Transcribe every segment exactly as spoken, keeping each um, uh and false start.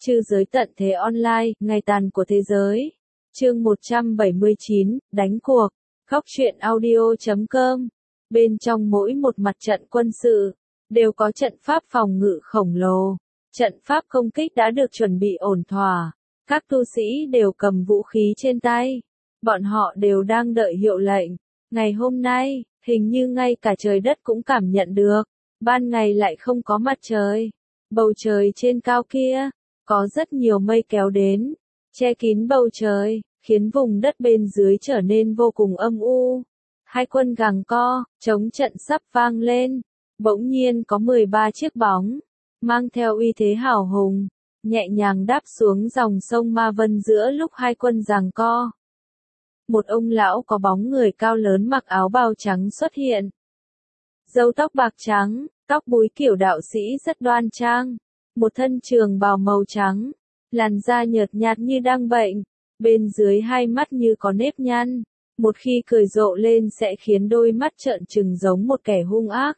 Trư giới tận thế online, ngày tàn của thế giới. Chương một trăm bảy mươi chín, đánh cuộc. Góc truyện audio chấm com. Bên trong mỗi một mặt trận quân sự, đều có trận pháp phòng ngự khổng lồ. Trận pháp công kích đã được chuẩn bị ổn thỏa. Các tu sĩ đều cầm vũ khí trên tay. Bọn họ đều đang đợi hiệu lệnh. Ngày hôm nay, hình như ngay cả trời đất cũng cảm nhận được. Ban ngày lại không có mặt trời. Bầu trời trên cao kia, có rất nhiều mây kéo đến, che kín bầu trời, khiến vùng đất bên dưới trở nên vô cùng âm u. Hai quân giằng co, chống trận sắp vang lên. Bỗng nhiên có mười ba chiếc bóng, mang theo uy thế hào hùng, nhẹ nhàng đáp xuống dòng sông Ma Vân giữa lúc hai quân giằng co. Một ông lão có bóng người cao lớn mặc áo bào trắng xuất hiện. Râu tóc bạc trắng, tóc búi kiểu đạo sĩ rất đoan trang. Một thân trường bào màu trắng, làn da nhợt nhạt như đang bệnh, bên dưới hai mắt như có nếp nhăn, một khi cười rộ lên sẽ khiến đôi mắt trợn trừng giống một kẻ hung ác.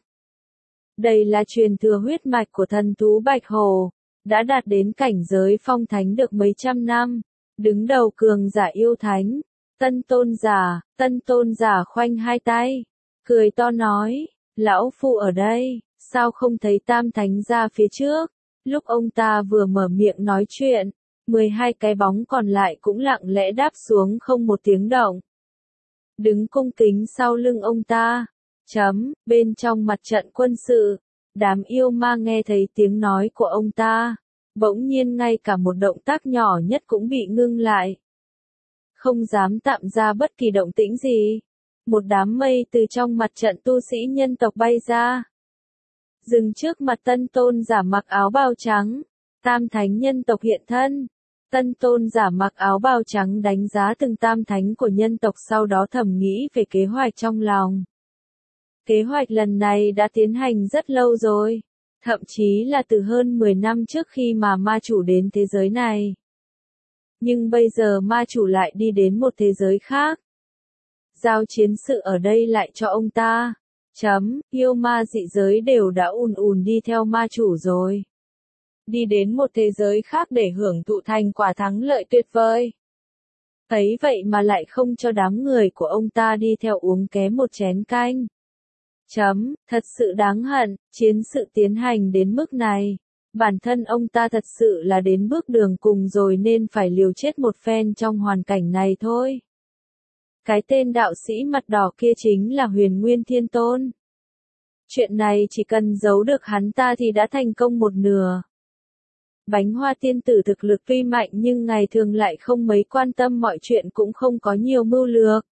Đây là truyền thừa huyết mạch của thần thú Bạch Hổ, đã đạt đến cảnh giới phong thánh được mấy trăm năm, đứng đầu cường giả yêu thánh. Tân tôn giả, tân tôn giả khoanh hai tay, cười to nói, lão phu ở đây, sao không thấy tam thánh ra phía trước? Lúc ông ta vừa mở miệng nói chuyện, mười hai cái bóng còn lại cũng lặng lẽ đáp xuống không một tiếng động. Đứng cung kính sau lưng ông ta. Chấm, bên trong mặt trận quân sự, đám yêu ma nghe thấy tiếng nói của ông ta. Bỗng nhiên ngay cả một động tác nhỏ nhất cũng bị ngưng lại. Không dám tạo ra bất kỳ động tĩnh gì. Một đám mây từ trong mặt trận tu sĩ nhân tộc bay ra. Dừng trước mặt tân tôn giả mặc áo bào trắng, tam thánh nhân tộc hiện thân. Tân tôn giả mặc áo bào trắng đánh giá từng tam thánh của nhân tộc, sau đó thầm nghĩ về kế hoạch trong lòng. Kế hoạch lần này đã tiến hành rất lâu rồi, thậm chí là từ hơn mười năm trước khi mà ma chủ đến thế giới này. Nhưng bây giờ ma chủ lại đi đến một thế giới khác. Giao chiến sự ở đây lại cho ông ta. Chấm, yêu ma dị giới đều đã ùn ùn đi theo ma chủ rồi. Đi đến một thế giới khác để hưởng thụ thành quả thắng lợi tuyệt vời. Thấy vậy mà lại không cho đám người của ông ta đi theo uống kém một chén canh. Chấm, thật sự đáng hận, chiến sự tiến hành đến mức này. Bản thân ông ta thật sự là đến bước đường cùng rồi nên phải liều chết một phen trong hoàn cảnh này thôi. Cái tên đạo sĩ mặt đỏ kia chính là Huyền Nguyên Thiên Tôn. Chuyện này chỉ cần giấu được hắn ta thì đã thành công một nửa. Bánh hoa tiên tử thực lực tuy mạnh nhưng ngày thường lại không mấy quan tâm mọi chuyện, cũng không có nhiều mưu lược.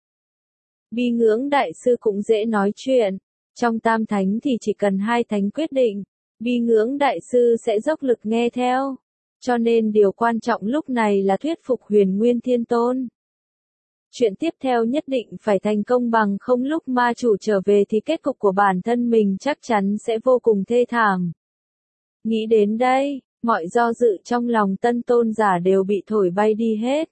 Bi ngưỡng đại sư cũng dễ nói chuyện. Trong tam thánh thì chỉ cần hai thánh quyết định, Bi ngưỡng đại sư sẽ dốc lực nghe theo. Cho nên điều quan trọng lúc này là thuyết phục Huyền Nguyên Thiên Tôn. Chuyện tiếp theo nhất định phải thành công, bằng không lúc ma chủ trở về thì kết cục của bản thân mình chắc chắn sẽ vô cùng thê thảm. Nghĩ đến đây, mọi do dự trong lòng tân tôn giả đều bị thổi bay đi hết.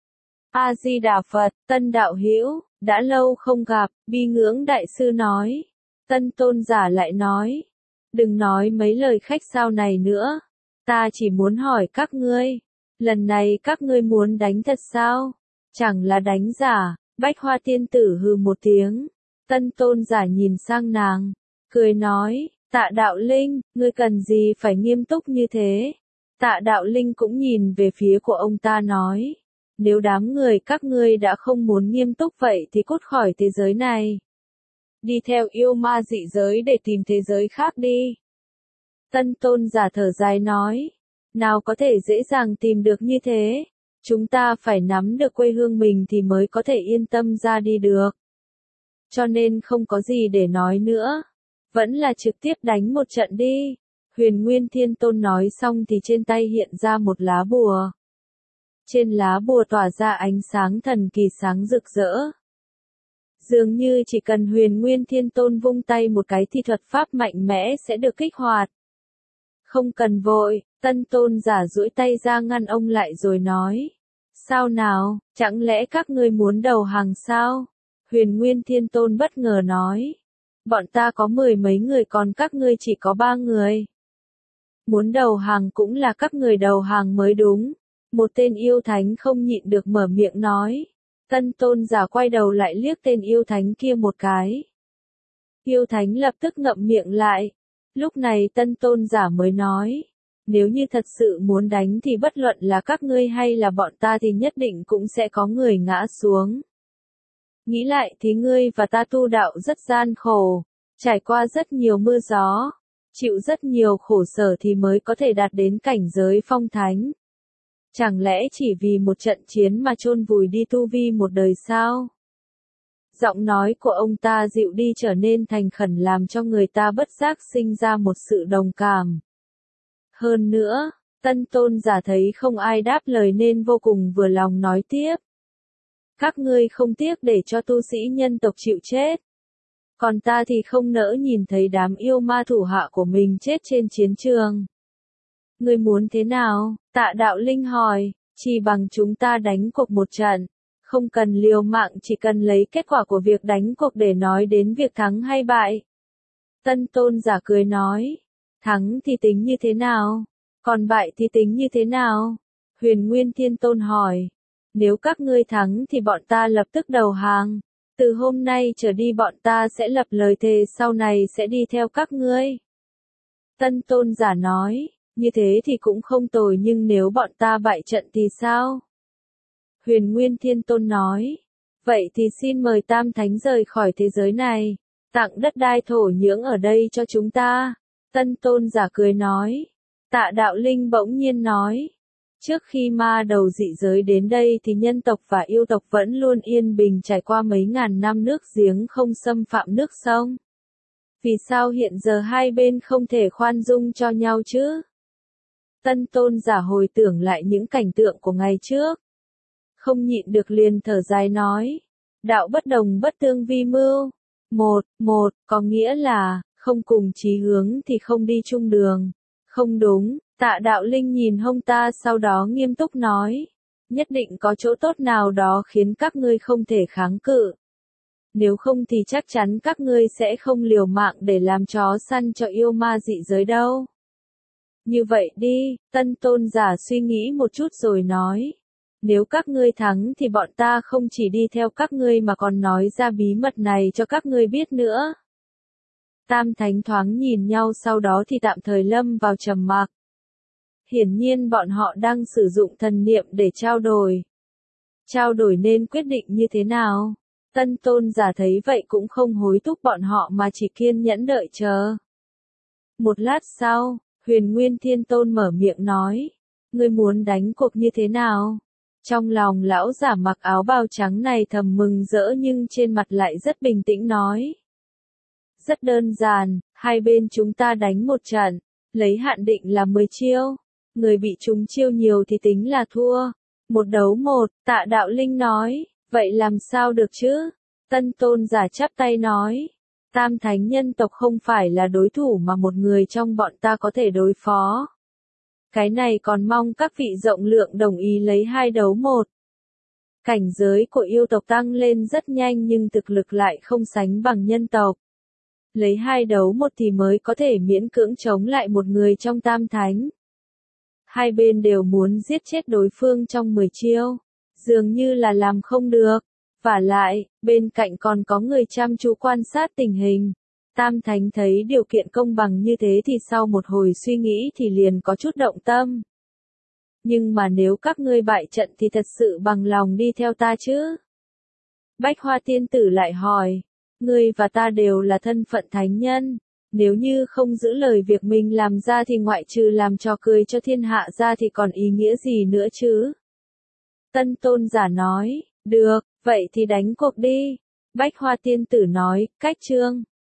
A-di-đà Phật, tân đạo hữu, đã lâu không gặp, Bi ngưỡng đại sư nói. Tân tôn giả lại nói, đừng nói mấy lời khách sáo này nữa, ta chỉ muốn hỏi các ngươi, lần này các ngươi muốn đánh thật sao? Chẳng là đánh giả. Bách hoa tiên tử hừ một tiếng. Tân tôn giả nhìn sang nàng, cười nói, Tạ đạo linh, ngươi cần gì phải nghiêm túc như thế? Tạ đạo linh cũng nhìn về phía của ông ta nói, nếu đám người các ngươi đã không muốn nghiêm túc vậy thì cút khỏi thế giới này. Đi theo yêu ma dị giới để tìm thế giới khác đi. Tân tôn giả thở dài nói, nào có thể dễ dàng tìm được như thế. Chúng ta phải nắm được quê hương mình thì mới có thể yên tâm ra đi được. Cho nên không có gì để nói nữa. Vẫn là trực tiếp đánh một trận đi. Huyền Nguyên Thiên Tôn nói xong thì trên tay hiện ra một lá bùa. Trên lá bùa tỏa ra ánh sáng thần kỳ sáng rực rỡ. Dường như chỉ cần Huyền Nguyên Thiên Tôn vung tay một cái thì thuật pháp mạnh mẽ sẽ được kích hoạt. Không cần vội, tân tôn giả duỗi tay ra ngăn ông lại rồi nói. Sao nào, chẳng lẽ các ngươi muốn đầu hàng sao? Huyền Nguyên Thiên Tôn bất ngờ nói. Bọn ta có mười mấy người còn các ngươi chỉ có ba người. Muốn đầu hàng cũng là các người đầu hàng mới đúng. Một tên yêu thánh không nhịn được mở miệng nói. Tân tôn giả quay đầu lại liếc tên yêu thánh kia một cái. Yêu thánh lập tức ngậm miệng lại. Lúc này tân tôn giả mới nói. Nếu như thật sự muốn đánh thì bất luận là các ngươi hay là bọn ta thì nhất định cũng sẽ có người ngã xuống. Nghĩ lại thì ngươi và ta tu đạo rất gian khổ, trải qua rất nhiều mưa gió, chịu rất nhiều khổ sở thì mới có thể đạt đến cảnh giới phong thánh. Chẳng lẽ chỉ vì một trận chiến mà chôn vùi đi tu vi một đời sao? Giọng nói của ông ta dịu đi trở nên thành khẩn làm cho người ta bất giác sinh ra một sự đồng cảm. Hơn nữa, tân tôn giả thấy không ai đáp lời nên vô cùng vừa lòng nói tiếp. Các ngươi không tiếc để cho tu sĩ nhân tộc chịu chết. Còn ta thì không nỡ nhìn thấy đám yêu ma thủ hạ của mình chết trên chiến trường. Ngươi muốn thế nào? Tạ Đạo Linh hỏi, chỉ bằng chúng ta đánh cuộc một trận. Không cần liều mạng, chỉ cần lấy kết quả của việc đánh cuộc để nói đến việc thắng hay bại. Tân tôn giả cười nói, thắng thì tính như thế nào? Còn bại thì tính như thế nào? Huyền Nguyên Thiên Tôn hỏi, nếu các ngươi thắng thì bọn ta lập tức đầu hàng. Từ hôm nay trở đi bọn ta sẽ lập lời thề sau này sẽ đi theo các ngươi. Tân tôn giả nói, như thế thì cũng không tồi nhưng nếu bọn ta bại trận thì sao? Huyền Nguyên Thiên Tôn nói, vậy thì xin mời Tam Thánh rời khỏi thế giới này, tặng đất đai thổ nhưỡng ở đây cho chúng ta. Tân tôn giả cười nói, Tạ Đạo Linh bỗng nhiên nói, trước khi ma đầu dị giới đến đây thì nhân tộc và yêu tộc vẫn luôn yên bình trải qua mấy ngàn năm nước giếng không xâm phạm nước sông. Vì sao hiện giờ hai bên không thể khoan dung cho nhau chứ? Tân tôn giả hồi tưởng lại những cảnh tượng của ngày trước. Không nhịn được liền thở dài nói. Đạo bất đồng bất tương vi mưu. Một, một, có nghĩa là, không cùng chí hướng thì không đi chung đường. Không đúng, Tạ Đạo Linh nhìn hông ta sau đó nghiêm túc nói. Nhất định có chỗ tốt nào đó khiến các ngươi không thể kháng cự. Nếu không thì chắc chắn các ngươi sẽ không liều mạng để làm chó săn cho yêu ma dị giới đâu. Như vậy đi, tân tôn giả suy nghĩ một chút rồi nói. Nếu các ngươi thắng thì bọn ta không chỉ đi theo các ngươi mà còn nói ra bí mật này cho các ngươi biết nữa. Tam Thánh thoáng nhìn nhau sau đó thì tạm thời lâm vào trầm mặc. Hiển nhiên bọn họ đang sử dụng thần niệm để trao đổi. Trao đổi nên quyết định như thế nào? Tân tôn giả thấy vậy cũng không hối thúc bọn họ mà chỉ kiên nhẫn đợi chờ. Một lát sau, Huyền Nguyên Thiên Tôn mở miệng nói. Ngươi muốn đánh cuộc như thế nào? Trong lòng lão giả mặc áo bào trắng này thầm mừng rỡ nhưng trên mặt lại rất bình tĩnh nói. Rất đơn giản, hai bên chúng ta đánh một trận, lấy hạn định là mười chiêu. Người bị trúng chiêu nhiều thì tính là thua. Một đấu một, Tạ Đạo Linh nói, vậy làm sao được chứ? Tân tôn giả chắp tay nói, Tam Thánh nhân tộc không phải là đối thủ mà một người trong bọn ta có thể đối phó. Cái này còn mong các vị rộng lượng đồng ý lấy hai đấu một. Cảnh giới của yêu tộc tăng lên rất nhanh nhưng thực lực lại không sánh bằng nhân tộc. Lấy hai đấu một thì mới có thể miễn cưỡng chống lại một người trong Tam Thánh. Hai bên đều muốn giết chết đối phương trong mười chiêu. Dường như là làm không được. Vả lại, bên cạnh còn có người chăm chú quan sát tình hình. Tam Thánh thấy điều kiện công bằng như thế thì sau một hồi suy nghĩ thì liền có chút động tâm. Nhưng mà nếu các ngươi bại trận thì thật sự bằng lòng đi theo ta chứ? Bách Hoa Tiên Tử lại hỏi, ngươi và ta đều là thân phận thánh nhân. Nếu như không giữ lời việc mình làm ra thì ngoại trừ làm trò cười cho thiên hạ ra thì còn ý nghĩa gì nữa chứ? Tân tôn giả nói, được, vậy thì đánh cuộc đi. Bách Hoa Tiên Tử nói, cách chương.